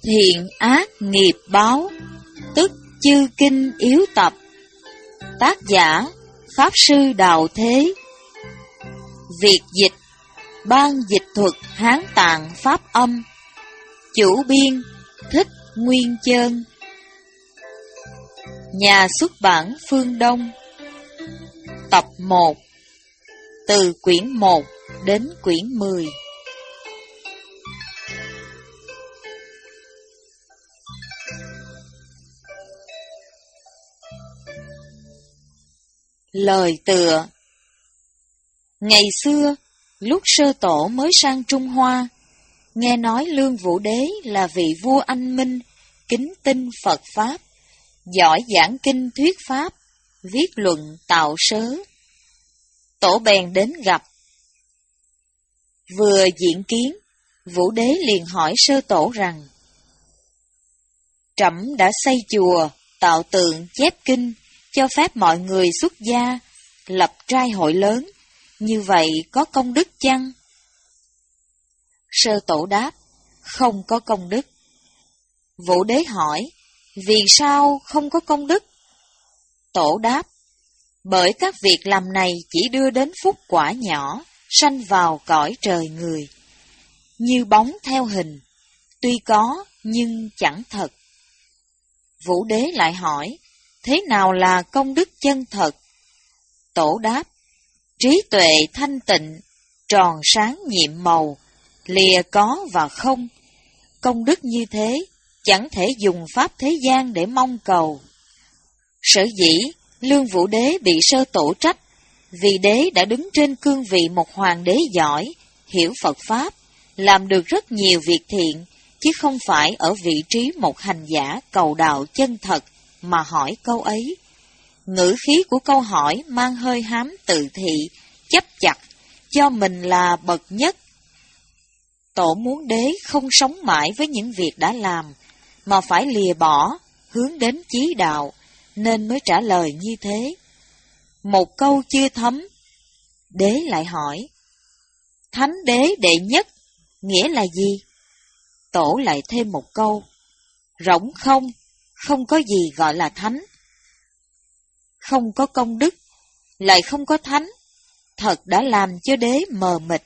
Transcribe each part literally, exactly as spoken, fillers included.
Thiện ác nghiệp báo, tức chư kinh yếu tập. Tác giả Pháp Sư Đạo Thế. Việt dịch Ban dịch thuật Hán Tạng Pháp âm. Chủ biên Thích Nguyên Chơn. Nhà xuất bản Phương Đông. Tập một. Từ quyển một đến quyển mười. Lời tựa. Ngày xưa, lúc Sơ Tổ mới sang Trung Hoa, nghe nói Lương Vũ Đế là vị vua anh minh, kính tin Phật Pháp, giỏi giảng kinh thuyết Pháp, viết luận tạo sớ. Tổ bèn đến gặp. Vừa diện kiến, Vũ Đế liền hỏi Sơ Tổ rằng: Trẫm đã xây chùa, tạo tượng, chép kinh, cho phép mọi người xuất gia, lập trai hội lớn, như vậy có công đức chăng? Sơ Tổ đáp: Không có công đức. Vũ Đế hỏi: Vì sao không có công đức? Tổ đáp: Bởi các việc làm này chỉ đưa đến phúc quả nhỏ, sanh vào cõi trời người. Như bóng theo hình, tuy có nhưng chẳng thật. Vũ Đế lại hỏi: Thế nào là công đức chân thật? Tổ đáp: Trí tuệ thanh tịnh, tròn sáng nhiệm màu, lìa có và không. Công đức như thế, chẳng thể dùng pháp thế gian để mong cầu. Sở dĩ Lương Vũ Đế bị Sơ Tổ trách, vì đế đã đứng trên cương vị một hoàng đế giỏi, hiểu Phật Pháp, làm được rất nhiều việc thiện, chứ không phải ở vị trí một hành giả cầu đạo chân thật mà hỏi câu ấy. Ngữ khí của câu hỏi mang hơi hám tự thị, chấp chặt, cho mình là bậc nhất. Tổ muốn đế không sống mãi với những việc đã làm, mà phải lìa bỏ, hướng đến chí đạo, nên mới trả lời như thế. Một câu chưa thấm, đế lại hỏi: Thánh đế đệ nhất, nghĩa là gì? Tổ lại thêm một câu: Rỗng không, không có gì gọi là thánh. Không có công đức, lại không có thánh, thật đã làm cho đế mờ mịt.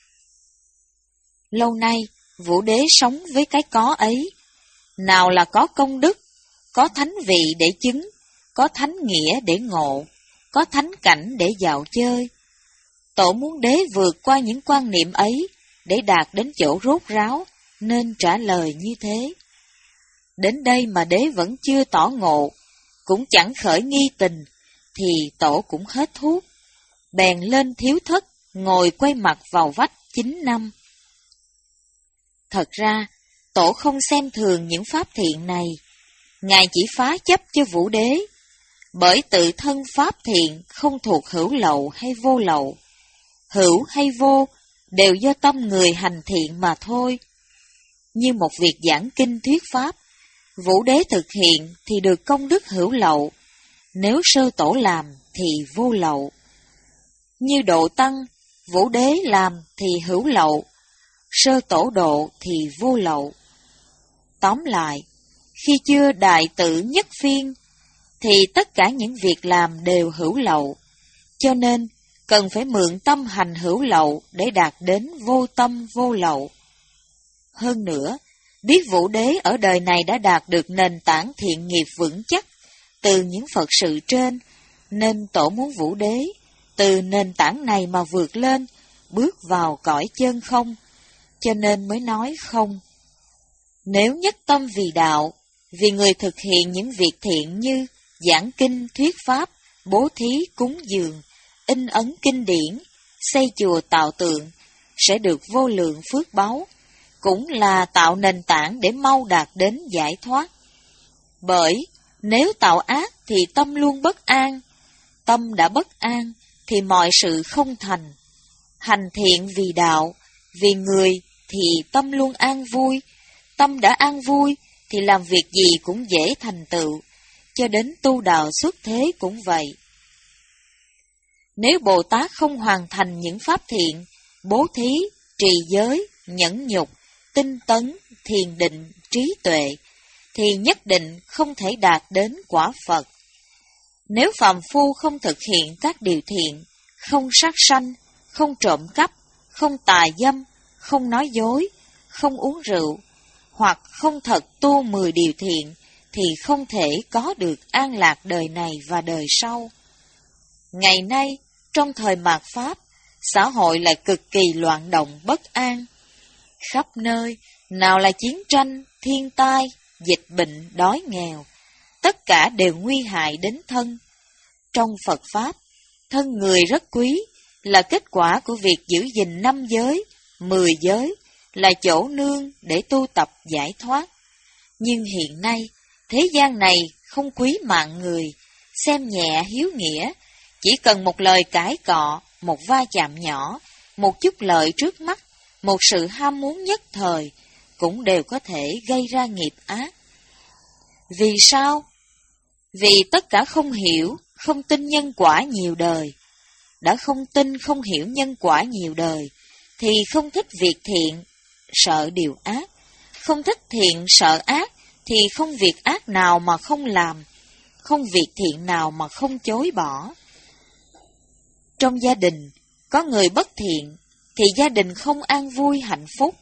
Lâu nay, Vũ Đế sống với cái có ấy. Nào là có công đức, có thánh vị để chứng, có thánh nghĩa để ngộ, có thánh cảnh để dạo chơi. Tổ muốn đế vượt qua những quan niệm ấy để đạt đến chỗ rốt ráo, nên trả lời như thế. Đến đây mà đế vẫn chưa tỏ ngộ, cũng chẳng khởi nghi tình, thì tổ cũng hết thuốc. Bèn lên thiếu thất, ngồi quay mặt vào vách chín năm. Thật ra, tổ không xem thường những pháp thiện này. Ngài chỉ phá chấp cho Vũ Đế, bởi tự thân pháp thiện không thuộc hữu lậu hay vô lậu. Hữu hay vô đều do tâm người hành thiện mà thôi. Như một việc giảng kinh thuyết pháp, Vũ Đế thực hiện thì được công đức hữu lậu, nếu Sơ Tổ làm thì vô lậu. Như độ tăng, Vũ Đế làm thì hữu lậu, Sơ Tổ độ thì vô lậu. Tóm lại, khi chưa đại tự nhất phiên, thì tất cả những việc làm đều hữu lậu, cho nên cần phải mượn tâm hành hữu lậu để đạt đến vô tâm vô lậu. Hơn nữa, biết Vũ Đế ở đời này đã đạt được nền tảng thiện nghiệp vững chắc từ những Phật sự trên, nên tổ muốn Vũ Đế từ nền tảng này mà vượt lên, bước vào cõi chân không, cho nên mới nói không. Nếu nhất tâm vì đạo, vì người thực hiện những việc thiện như giảng kinh thuyết pháp, bố thí cúng dường, in ấn kinh điển, xây chùa tạo tượng, sẽ được vô lượng phước báu, cũng là tạo nền tảng để mau đạt đến giải thoát. Bởi nếu tạo ác thì tâm luôn bất an, tâm đã bất an thì mọi sự không thành. Hành thiện vì đạo, vì người thì tâm luôn an vui, tâm đã an vui thì làm việc gì cũng dễ thành tựu, cho đến tu đạo xuất thế cũng vậy. Nếu Bồ Tát không hoàn thành những pháp thiện, bố thí, trì giới, nhẫn nhục, tinh tấn, thiền định, trí tuệ, thì nhất định không thể đạt đến quả Phật. Nếu phàm phu không thực hiện các điều thiện, không sát sanh, không trộm cắp, không tà dâm, không nói dối, không uống rượu, hoặc không thật tu mười điều thiện, thì không thể có được an lạc đời này và đời sau. Ngày nay, trong thời mạt Pháp, xã hội lại cực kỳ loạn động bất an. Khắp nơi, nào là chiến tranh, thiên tai, dịch bệnh, đói nghèo, tất cả đều nguy hại đến thân. Trong Phật Pháp, thân người rất quý, là kết quả của việc giữ gìn năm giới, mười giới, là chỗ nương để tu tập giải thoát. Nhưng hiện nay, thế gian này không quý mạng người, xem nhẹ hiếu nghĩa, chỉ cần một lời cãi cọ, một va chạm nhỏ, một chút lợi trước mắt, một sự ham muốn nhất thời, cũng đều có thể gây ra nghiệp ác. Vì sao? Vì tất cả không hiểu, không tin nhân quả nhiều đời. Đã không tin, không hiểu nhân quả nhiều đời, thì không thích việc thiện, sợ điều ác. Không thích thiện, sợ ác, thì không việc ác nào mà không làm, không việc thiện nào mà không chối bỏ. Trong gia đình, có người bất thiện, thì gia đình không an vui hạnh phúc.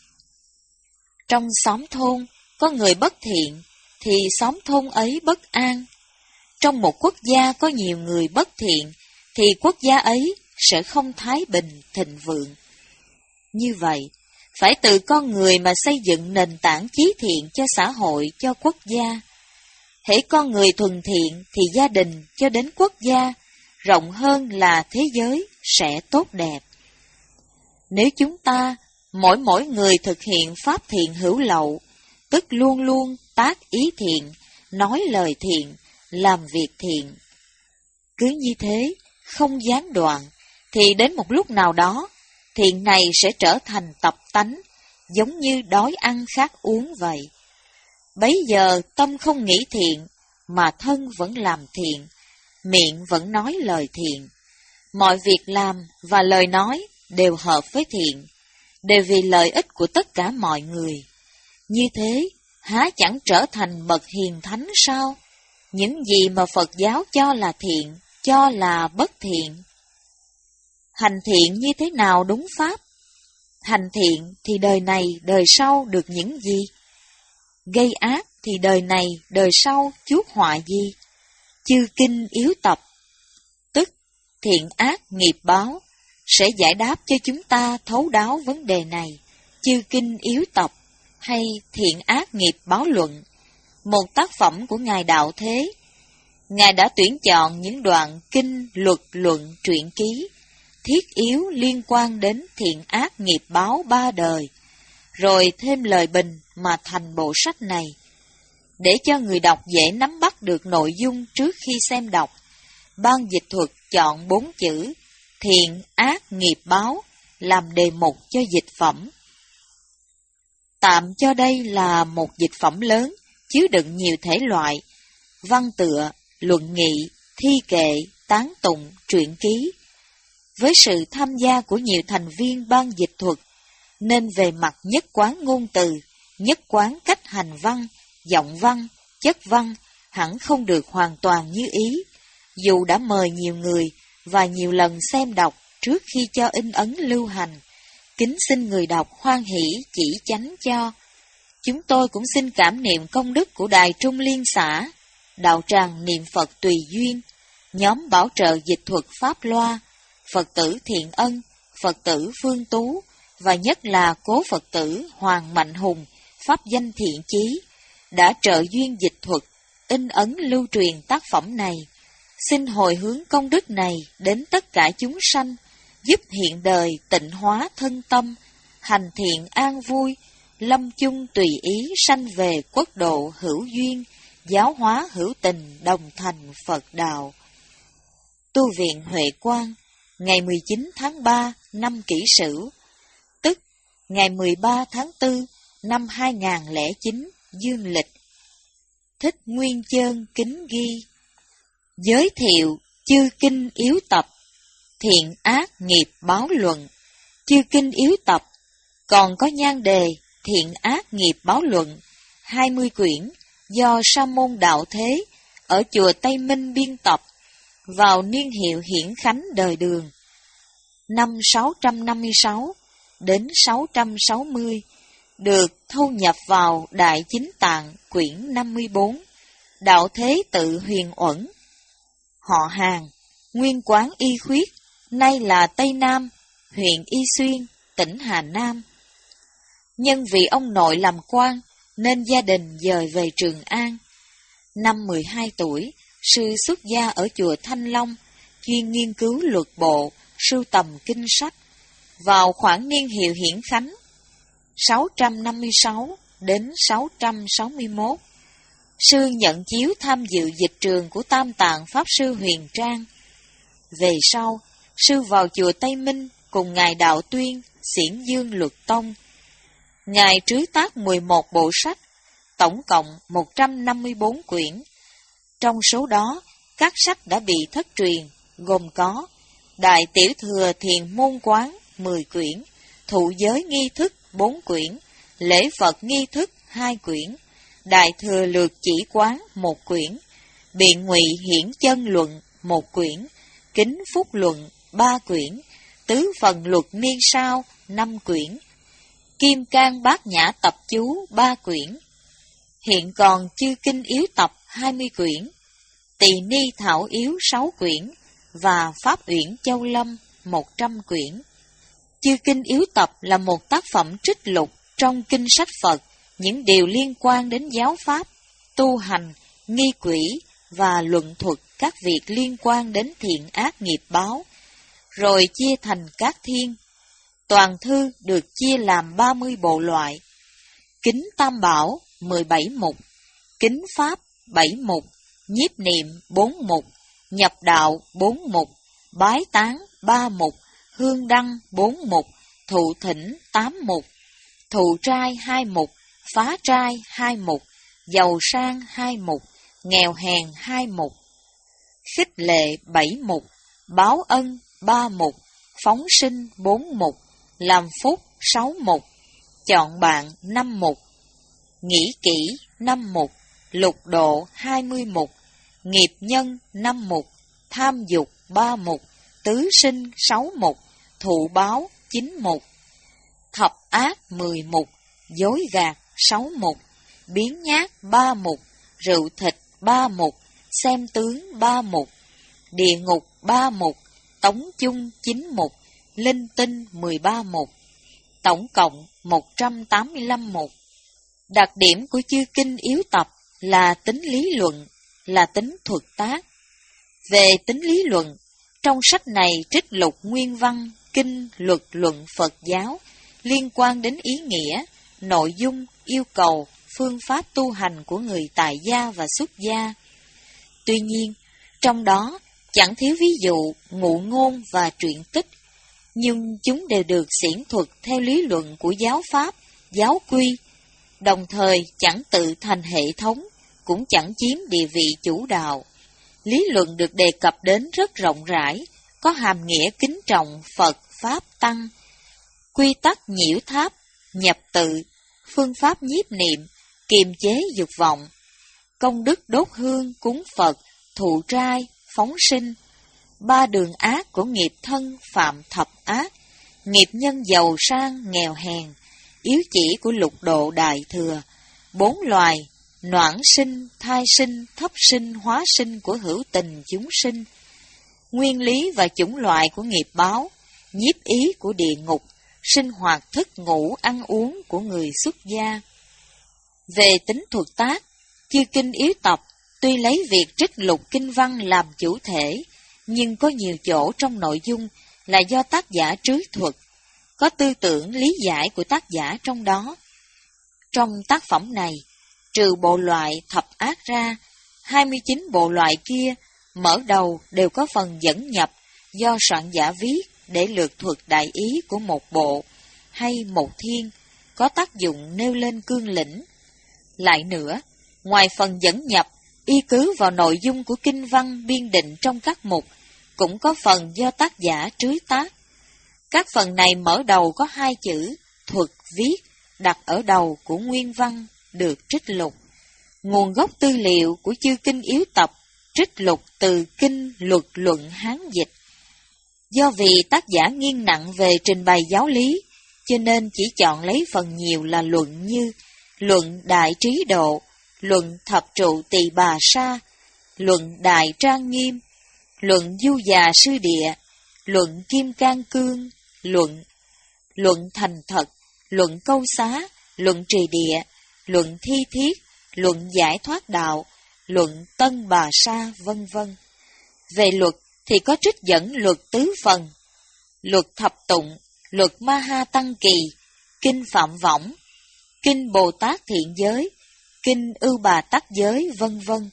Trong xóm thôn, có người bất thiện, thì xóm thôn ấy bất an. Trong một quốc gia có nhiều người bất thiện, thì quốc gia ấy sẽ không thái bình, thịnh vượng. Như vậy, phải từ con người mà xây dựng nền tảng chí thiện cho xã hội, cho quốc gia. Hễ con người thuần thiện thì gia đình cho đến quốc gia, rộng hơn là thế giới sẽ tốt đẹp. Nếu chúng ta, mỗi mỗi người thực hiện pháp thiện hữu lậu, tức luôn luôn tác ý thiện, nói lời thiện, làm việc thiện, cứ như thế, không gián đoạn, thì đến một lúc nào đó, thiện này sẽ trở thành tập tánh, giống như đói ăn khát uống vậy. Bấy giờ tâm không nghĩ thiện, mà thân vẫn làm thiện, miệng vẫn nói lời thiện. Mọi việc làm và lời nói đều hợp với thiện, đều vì lợi ích của tất cả mọi người. Như thế, há chẳng trở thành bậc hiền thánh sao? Những gì mà Phật giáo cho là thiện, cho là bất thiện. Hành thiện như thế nào đúng pháp? Hành thiện thì đời này, đời sau được những gì? Gây ác thì đời này, đời sau chuốc họa gì? Chư kinh yếu tập, tức thiện ác nghiệp báo, sẽ giải đáp cho chúng ta thấu đáo vấn đề này. Chư kinh yếu tập hay thiện ác nghiệp báo luận, một tác phẩm của Ngài Đạo Thế. Ngài đã tuyển chọn những đoạn kinh, luật, luận, truyện ký, thiết yếu liên quan đến thiện ác nghiệp báo ba đời, rồi thêm lời bình mà thành bộ sách này, để cho người đọc dễ nắm bắt được nội dung trước khi xem đọc. Ban dịch thuật chọn bốn chữ thiện ác nghiệp báo làm đề mục cho dịch phẩm. Tạm cho đây là một dịch phẩm lớn, chứa đựng nhiều thể loại, văn tựa, luận nghị, thi kệ, tán tụng, truyện ký. Với sự tham gia của nhiều thành viên ban dịch thuật, nên về mặt nhất quán ngôn từ, nhất quán cách hành văn, giọng văn, chất văn, hẳn không được hoàn toàn như ý, dù đã mời nhiều người và nhiều lần xem đọc trước khi cho in ấn lưu hành. Kính xin người đọc hoan hỷ chỉ chánh cho. Chúng tôi cũng xin cảm niệm công đức của Đài Trung Liên xã, đạo tràng niệm Phật Tùy Duyên, nhóm bảo trợ dịch thuật Pháp Loa, Phật tử Thiện Ân, Phật tử Phương Tú, và nhất là cố Phật tử Hoàng Mạnh Hùng, pháp danh Thiện Chí, đã trợ duyên dịch thuật, in ấn lưu truyền tác phẩm này. Xin hồi hướng công đức này đến tất cả chúng sanh, giúp hiện đời tịnh hóa thân tâm, hành thiện an vui, lâm chung tùy ý sanh về quốc độ hữu duyên, giáo hóa hữu tình đồng thành Phật đạo. Tu viện Huệ Quang, ngày mười chín tháng ba năm Kỷ Sửu, tức ngày mười ba tháng tư năm hai nghìn không trăm lẻ chín dương lịch. Thích Nguyên Chơn kính ghi: giới thiệu chư kinh yếu tập, thiện ác nghiệp báo luận. Chư kinh yếu tập còn có nhan đề Thiện ác nghiệp báo luận, hai mươi quyển, do Sa môn Đạo Thế ở chùa Tây Minh biên tập vào niên hiệu Hiển Khánh đời Đường, năm sáu trăm năm mươi sáu đến sáu trăm sáu mươi, được thâu nhập vào Đại Chính Tạng quyển năm mươi bốn, Đạo Thế tự Huyền Uẩn. Họ Hàn, nguyên quán Y Khuyết, nay là Tây Nam, huyện Y Xuyên, tỉnh Hà Nam. Nhân vì ông nội làm quan, nên gia đình dời về Trường An. Năm mười hai tuổi, sư xuất gia ở chùa Thanh Long, chuyên nghiên cứu luật bộ, sưu tầm kinh sách. Vào khoảng niên hiệu Hiển Khánh, sáu trăm năm mươi sáu đến sáu trăm sáu mươi mốt, sư nhận chiếu tham dự dịch trường của Tam Tạng Pháp Sư Huyền Trang. Về sau, sư vào chùa Tây Minh cùng Ngài Đạo Tuyên, Xiển Dương Luật Tông. Ngài trứ tác mười một bộ sách, tổng cộng một trăm năm mươi bốn quyển. Trong số đó, các sách đã bị thất truyền, gồm có Đại Tiểu Thừa Thiền Môn Quán mười quyển, Thụ Giới Nghi Thức bốn quyển, Lễ Phật Nghi Thức hai quyển, Đại Thừa Lược Chỉ Quán một quyển, Biện Ngụy Hiển Chân Luận một quyển, Kính Phúc Luận ba quyển, Tứ Phần Luật Miên Sao năm quyển, Kim Cang Bát Nhã Tập Chú ba quyển. Hiện còn Chư Kinh Yếu Tập hai mươi quyển, Tỳ Ni Thảo Yếu sáu quyển và Pháp Uyển Châu Lâm một trăm quyển. Chư Kinh Yếu Tập là một tác phẩm trích lục trong kinh sách Phật, những điều liên quan đến giáo pháp, tu hành, nghi quỷ và luận thuật các việc liên quan đến thiện ác nghiệp báo, rồi chia thành các thiên. Toàn thư được chia làm ba mươi bộ loại: Kính Tam Bảo mười bảy mục, Kính Pháp bảy mục, Nhiếp Niệm bốn mục, Nhập Đạo bốn mục, Bái Tán ba mục, Hương Đăng bốn mục, Thụ Thỉnh tám mục, Thụ Trai hai mục, Phá Trai hai mục, Giàu Sang hai mục, Nghèo Hèn hai mục, Khích Lệ bảy mục, Báo Ân ba mục, Phóng Sinh bốn mục, Làm Phúc sáu mục, Chọn Bạn năm mục, Nghĩ Kỹ năm mục, Lục Độ hai mươi mục, Nghiệp Nhân năm mục, Tham Dục ba mục, Tứ Sinh sáu mục, Thụ Báo chín mục, Thập Ác mười mục, Dối Gạt sáu mục, Biến Nhát ba mục, Rượu Thịt ba mục, Xem Tướng ba mục, Địa Ngục ba mục, Tống Chung chín mục, Linh Tinh mười ba mục, tổng cộng một trăm tám mươi lăm mục. Đặc điểm của Chư Kinh Yếu Tập là tính lý luận, là tính thuật tác. Về tính lý luận, trong sách này trích lục nguyên văn, kinh, luật luận Phật giáo, liên quan đến ý nghĩa, nội dung, yêu cầu, phương pháp tu hành của người tại gia và xuất gia. Tuy nhiên, trong đó chẳng thiếu ví dụ, ngụ ngôn và truyện tích, nhưng chúng đều được diễn thuật theo lý luận của giáo pháp, giáo quy, đồng thời chẳng tự thành hệ thống, cũng chẳng chiếm địa vị chủ đạo. Lý luận được đề cập đến rất rộng rãi, có hàm nghĩa kính trọng Phật, Pháp, Tăng, quy tắc nhiễu tháp, nhập tự, phương pháp nhiếp niệm, kiềm chế dục vọng, công đức đốt hương, cúng Phật, thụ trai, phóng sinh, ba đường ác của nghiệp thân phạm thập ác, nghiệp nhân giàu sang nghèo hèn, yếu chỉ của lục độ đại thừa, bốn loài, noãn sinh, thai sinh, thấp sinh, hóa sinh của hữu tình chúng sinh, nguyên lý và chủng loại của nghiệp báo, nhiếp ý của địa ngục, sinh hoạt thức ngủ ăn uống của người xuất gia. Về tính thuật tác, Chư Kinh Yếu Tập tuy lấy việc trích lục kinh văn làm chủ thể, nhưng có nhiều chỗ trong nội dung là do tác giả trứ thuật, có tư tưởng lý giải của tác giả trong đó. Trong tác phẩm này, trừ bộ loại thập ác ra, hai mươi chín bộ loại kia mở đầu đều có phần dẫn nhập do soạn giả viết để lược thuật đại ý của một bộ hay một thiên, có tác dụng nêu lên cương lĩnh. Lại nữa, ngoài phần dẫn nhập, y cứ vào nội dung của kinh văn biên định trong các mục, cũng có phần do tác giả trứ tác. Các phần này mở đầu có hai chữ thuật viết, đặt ở đầu của nguyên văn được trích lục. Nguồn gốc tư liệu của chư kinh yếu tập trích lục từ kinh Luật Luận Hán dịch. Do vì tác giả nghiêng nặng về trình bày giáo lý, cho nên chỉ chọn lấy phần nhiều là luận như Luận Đại Trí Độ, Luận Thập Trụ Tỳ Bà Sa, Luận Đại Trang Nghiêm, Luận Du Già Sư Địa, Luận Kim Cang Cương, Luận Luận Thành Thật, Luận Câu Xá, Luận Trì Địa, Luận Thi Thiết, Luận Giải Thoát Đạo, Luận Tân Bà Sa, vân vân. Về luật thì có trích dẫn luật tứ phần, luật thập tụng, luật Ma Ha Tăng Kỳ, kinh Phạm Võng, kinh Bồ Tát Thiện Giới, kinh Ưu Bà Tắc Giới, vân vân.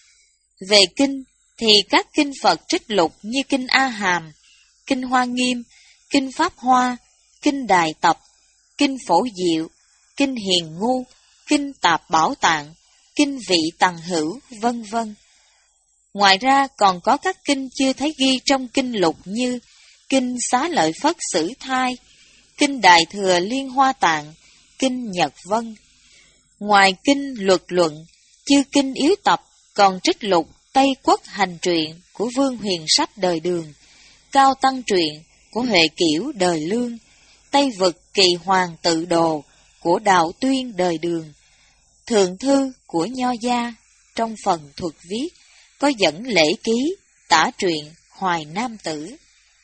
Về kinh thì các kinh Phật trích lục như kinh A Hàm, kinh Hoa Nghiêm, kinh Pháp Hoa, kinh Đại Tập, kinh Phổ Diệu, kinh Hiền Ngu, kinh Tạp Bảo Tạng, kinh Vị Tằng Hữu, vân vân. Ngoài ra còn có các kinh chưa thấy ghi trong kinh lục như kinh Xá Lợi Phất Sử Thai, kinh Đại Thừa Liên Hoa Tạng, kinh Nhật Vân. Ngoài kinh Luật Luận, chư kinh yếu tập còn trích lục Tây Quốc Hành Truyện của Vương Huyền Sách đời Đường, Cao Tăng Truyện của Huệ Kiểu đời Lương, Tây Vực Kỳ Hoàng Tự Đồ của Đạo Tuyên đời Đường, Thượng Thư của Nho Gia trong phần thuật viết có dẫn lễ ký, tả truyện Hoài Nam Tử.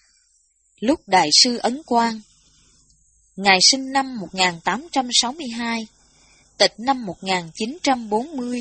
Lúc Đại sư Ấn Quang, Ngài sinh năm một nghìn tám trăm sáu mươi hai, tịch năm một nghìn chín trăm bốn mươi.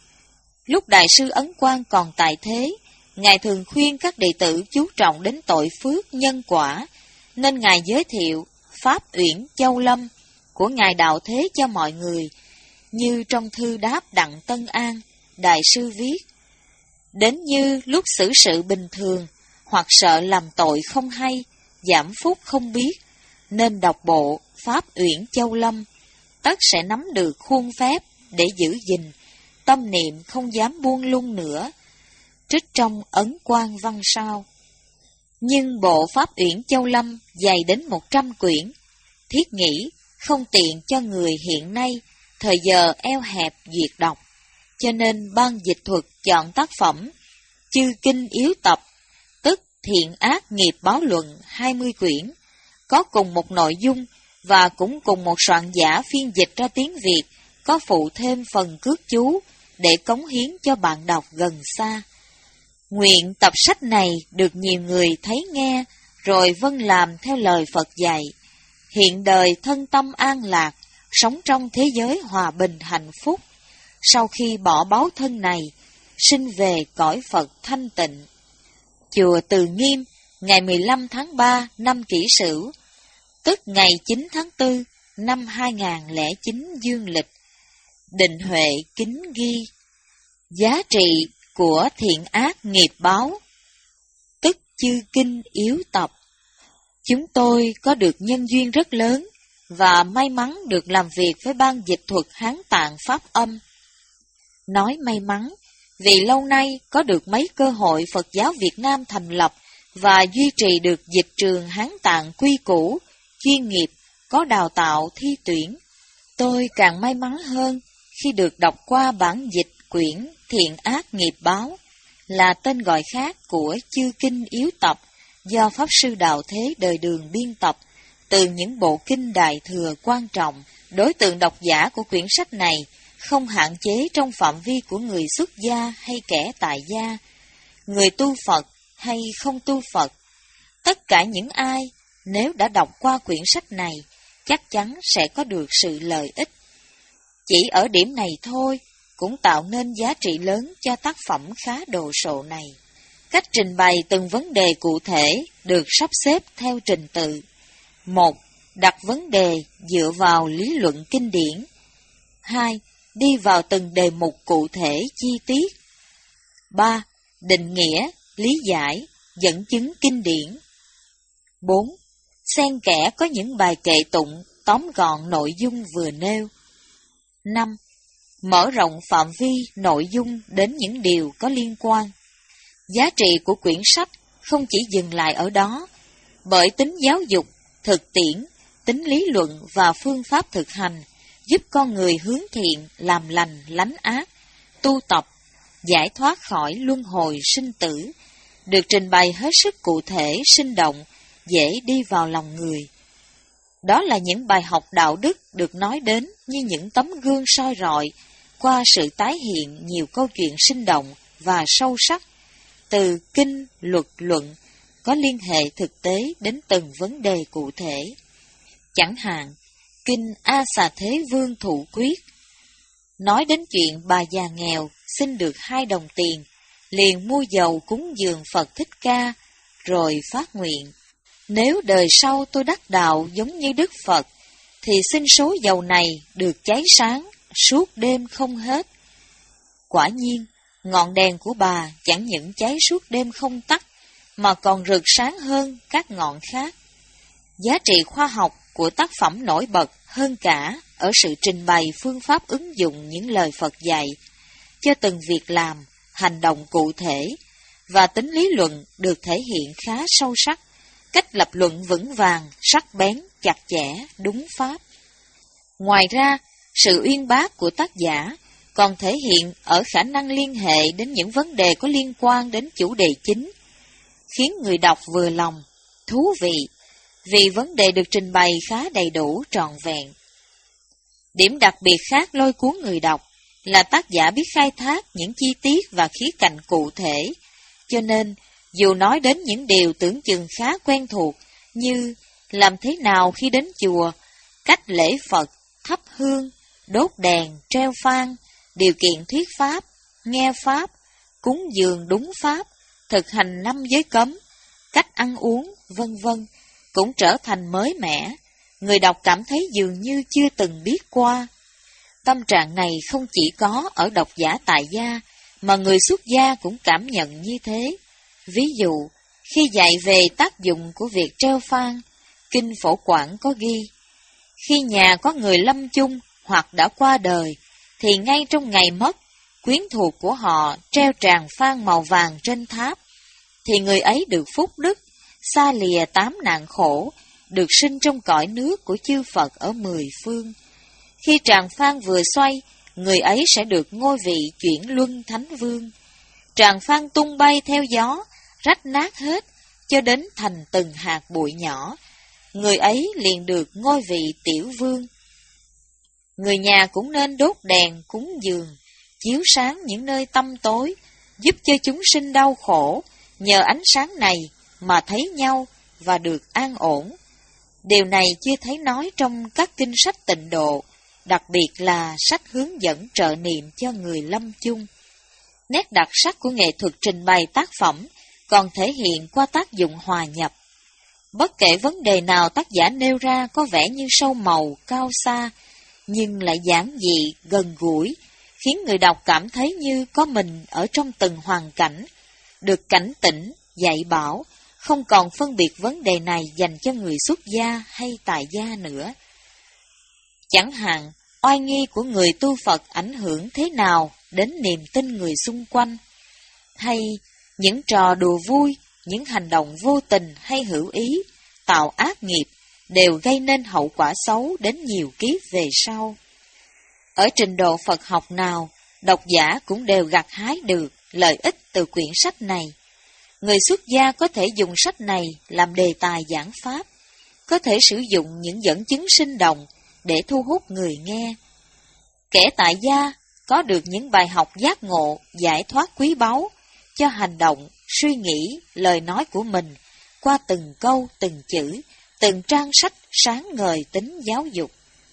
Lúc Đại sư Ấn Quang còn tại thế, Ngài thường khuyên các đệ tử chú trọng đến tội phước nhân quả, nên Ngài giới thiệu Pháp Uyển Châu Lâm của Ngài Đạo Thế cho mọi người, như trong thư đáp Đặng Tân An, Đại sư viết: đến như lúc xử sự bình thường, hoặc sợ làm tội không hay, giảm phúc không biết, nên đọc bộ Pháp Uyển Châu Lâm, tất sẽ nắm được khuôn phép để giữ gìn, tâm niệm không dám buông lung nữa. Trích trong Ấn Quang văn sao. Nhưng bộ Pháp Uyển Châu Lâm dày đến một trăm quyển, thiết nghĩ không tiện cho người hiện nay, thời giờ eo hẹp duyệt đọc, cho nên ban dịch thuật chọn tác phẩm Chư Kinh Yếu Tập, tức Thiện Ác Nghiệp Báo Luận hai mươi quyển, có cùng một nội dung và cũng cùng một soạn giả phiên dịch ra tiếng Việt, có phụ thêm phần cước chú để cống hiến cho bạn đọc gần xa. Nguyện tập sách này được nhiều người thấy nghe, rồi vâng làm theo lời Phật dạy, hiện đời thân tâm an lạc, sống trong thế giới hòa bình hạnh phúc, sau khi bỏ báu thân này, sinh về cõi Phật thanh tịnh. Chùa Từ Nghiêm, ngày mười lăm tháng ba năm Kỷ Sửu, tức ngày chín tháng tư năm hai nghìn không trăm lẻ chín dương lịch. Định Huệ kính ghi: giá trị của thiện ác nghiệp báo, tức chư kinh yếu tập. Chúng tôi có được nhân duyên rất lớn và may mắn được làm việc với ban dịch thuật Hán Tạng Pháp Âm. Nói may mắn vì lâu nay có được mấy cơ hội Phật giáo Việt Nam thành lập và duy trì được dịch trường Hán Tạng quy củ, chuyên nghiệp, có đào tạo thi tuyển. Tôi càng may mắn hơn khi được đọc qua bản dịch quyển Thiện Ác Nghiệp Báo, là tên gọi khác của chư kinh yếu tập do Pháp Sư Đạo Thế đời Đường biên tập từ những bộ kinh Đại Thừa quan trọng. Đối tượng độc giả của quyển sách này không hạn chế trong phạm vi của người xuất gia hay kẻ tại gia, người tu Phật hay không tu Phật. Tất cả những ai nếu đã đọc qua quyển sách này chắc chắn sẽ có được sự lợi ích. Chỉ ở điểm này thôi cũng tạo nên giá trị lớn cho tác phẩm khá đồ sộ này. Cách trình bày từng vấn đề cụ thể được sắp xếp theo trình tự. một. Đặt vấn đề dựa vào lý luận kinh điển. hai. Đi vào từng đề mục cụ thể chi tiết. ba. Định nghĩa, lý giải, dẫn chứng kinh điển. bốn. Xen kẽ có những bài kệ tụng tóm gọn nội dung vừa nêu. năm. Mở rộng phạm vi nội dung đến những điều có liên quan. Giá trị của quyển sách không chỉ dừng lại ở đó, bởi tính giáo dục, thực tiễn, tính lý luận và phương pháp thực hành giúp con người hướng thiện, làm lành, lánh ác, tu tập, giải thoát khỏi luân hồi sinh tử, được trình bày hết sức cụ thể, sinh động, dễ đi vào lòng người. Đó là những bài học đạo đức được nói đến như những tấm gương soi rọi qua sự tái hiện nhiều câu chuyện sinh động và sâu sắc, từ kinh, luật, luận, có liên hệ thực tế đến từng vấn đề cụ thể. Chẳng hạn, kinh A Xà Thế Vương Thủ Quyết nói đến chuyện bà già nghèo xin được hai đồng tiền, liền mua dầu cúng dường Phật Thích Ca, rồi phát nguyện: nếu đời sau tôi đắc đạo giống như Đức Phật, thì xin số dầu này được cháy sáng, suốt đêm không hết. Quả nhiên, ngọn đèn của bà chẳng những cháy suốt đêm không tắt, mà còn rực sáng hơn các ngọn khác. Giá trị khoa học của tác phẩm nổi bật hơn cả ở sự trình bày phương pháp ứng dụng những lời Phật dạy cho từng việc làm, hành động cụ thể, và tính lý luận được thể hiện khá sâu sắc, cách lập luận vững vàng, sắc bén, chặt chẽ, đúng pháp. Ngoài ra, sự uyên bác của tác giả còn thể hiện ở khả năng liên hệ đến những vấn đề có liên quan đến chủ đề chính, khiến người đọc vừa lòng, thú vị, vì vấn đề được trình bày khá đầy đủ, trọn vẹn. Điểm đặc biệt khác lôi cuốn người đọc là tác giả biết khai thác những chi tiết và khía cạnh cụ thể, cho nên dù nói đến những điều tưởng chừng khá quen thuộc như làm thế nào khi đến chùa, cách lễ Phật, thắp hương, đốt đèn, treo phan, điều kiện thuyết pháp, nghe pháp, cúng dường đúng pháp, thực hành năm giới cấm, cách ăn uống, vân vân, cũng trở thành mới mẻ. Người đọc cảm thấy dường như chưa từng biết qua. Tâm trạng này không chỉ có ở độc giả tại gia, mà người xuất gia cũng cảm nhận như thế. Ví dụ, khi dạy về tác dụng của việc treo phan, Kinh Phổ Quảng có ghi: khi nhà có người lâm chung hoặc đã qua đời, thì ngay trong ngày mất, quyến thuộc của họ treo tràng phan màu vàng trên tháp, thì người ấy được phúc đức, xa lìa tám nạn khổ, được sinh trong cõi nước của chư Phật ở mười phương. Khi tràng phan vừa xoay, người ấy sẽ được ngôi vị chuyển luân thánh vương. Tràng phan tung bay theo gió, rách nát hết, cho đến thành từng hạt bụi nhỏ. Người ấy liền được ngôi vị tiểu vương. Người nhà cũng nên đốt đèn cúng dường, chiếu sáng những nơi tăm tối, giúp cho chúng sinh đau khổ, nhờ ánh sáng này mà thấy nhau và được an ổn. Điều này chưa thấy nói trong các kinh sách tịnh độ, đặc biệt là sách hướng dẫn trợ niệm cho người lâm chung. Nét đặc sắc của nghệ thuật trình bày tác phẩm còn thể hiện qua tác dụng hòa nhập. Bất kể vấn đề nào tác giả nêu ra có vẻ như sâu màu, cao xa, nhưng lại giản dị, gần gũi, khiến người đọc cảm thấy như có mình ở trong từng hoàn cảnh, được cảnh tỉnh, dạy bảo, không còn phân biệt vấn đề này dành cho người xuất gia hay tại gia nữa. Chẳng hạn, oai nghi của người tu Phật ảnh hưởng thế nào đến niềm tin người xung quanh, hay những trò đùa vui, những hành động vô tình hay hữu ý, tạo ác nghiệp, đều gây nên hậu quả xấu đến nhiều kiếp về sau. Ở trình độ Phật học nào, độc giả cũng đều gặt hái được lợi ích từ quyển sách này. Người xuất gia có thể dùng sách này làm đề tài giảng pháp, có thể sử dụng những dẫn chứng sinh động để thu hút người nghe. Kẻ tại gia có được những bài học giác ngộ, giải thoát quý báu cho hành động, suy nghĩ, lời nói của mình qua từng câu, từng chữ, từng trang sách sáng ngời tính giáo dục.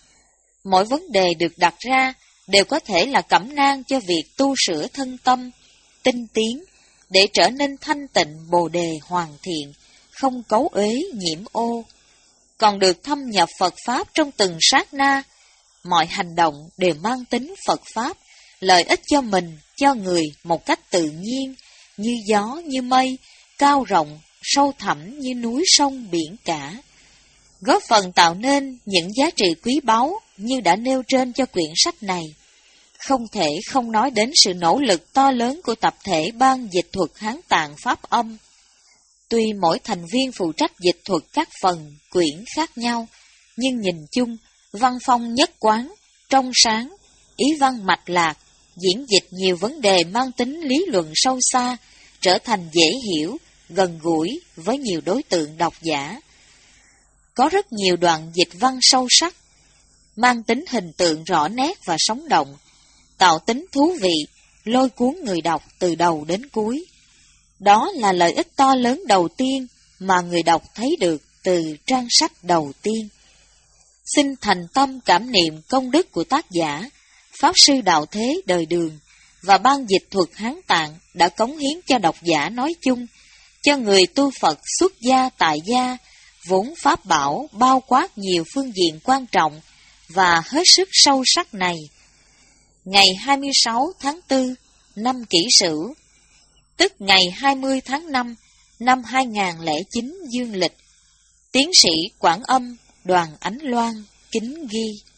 Mỗi vấn đề được đặt ra đều có thể là cẩm nang cho việc tu sửa thân tâm, tinh tiến, để trở nên thanh tịnh bồ đề hoàn thiện, không cấu uế nhiễm ô. Còn được thâm nhập Phật Pháp trong từng sát na, mọi hành động đều mang tính Phật Pháp, lợi ích cho mình, cho người một cách tự nhiên, như gió, như mây, cao rộng, sâu thẳm như núi sông biển cả. Góp phần tạo nên những giá trị quý báu như đã nêu trên cho quyển sách này. Không thể không nói đến sự nỗ lực to lớn của tập thể ban dịch thuật Hán Tạng Pháp âm. Tuy mỗi thành viên phụ trách dịch thuật các phần, quyển khác nhau, nhưng nhìn chung, văn phong nhất quán, trong sáng, ý văn mạch lạc, diễn dịch nhiều vấn đề mang tính lý luận sâu xa, trở thành dễ hiểu, gần gũi với nhiều đối tượng độc giả. Có rất nhiều đoạn dịch văn sâu sắc, mang tính hình tượng rõ nét và sống động, tạo tính thú vị, lôi cuốn người đọc từ đầu đến cuối. Đó là lợi ích to lớn đầu tiên mà người đọc thấy được từ trang sách đầu tiên. Xin thành tâm cảm niệm công đức của tác giả, Pháp Sư Đạo Thế đời Đường và ban dịch thuật Hán Tạng đã cống hiến cho độc giả nói chung, cho người tu Phật xuất gia tại gia, vốn pháp bảo bao quát nhiều phương diện quan trọng và hết sức sâu sắc này. Ngày hai mươi sáu tháng tư năm Kỷ Sửu, tức ngày hai mươi tháng năm năm hai nghìn không trăm lẻ chín dương lịch, tiến sĩ Quảng Âm Đoàn Ánh Loan kính ghi.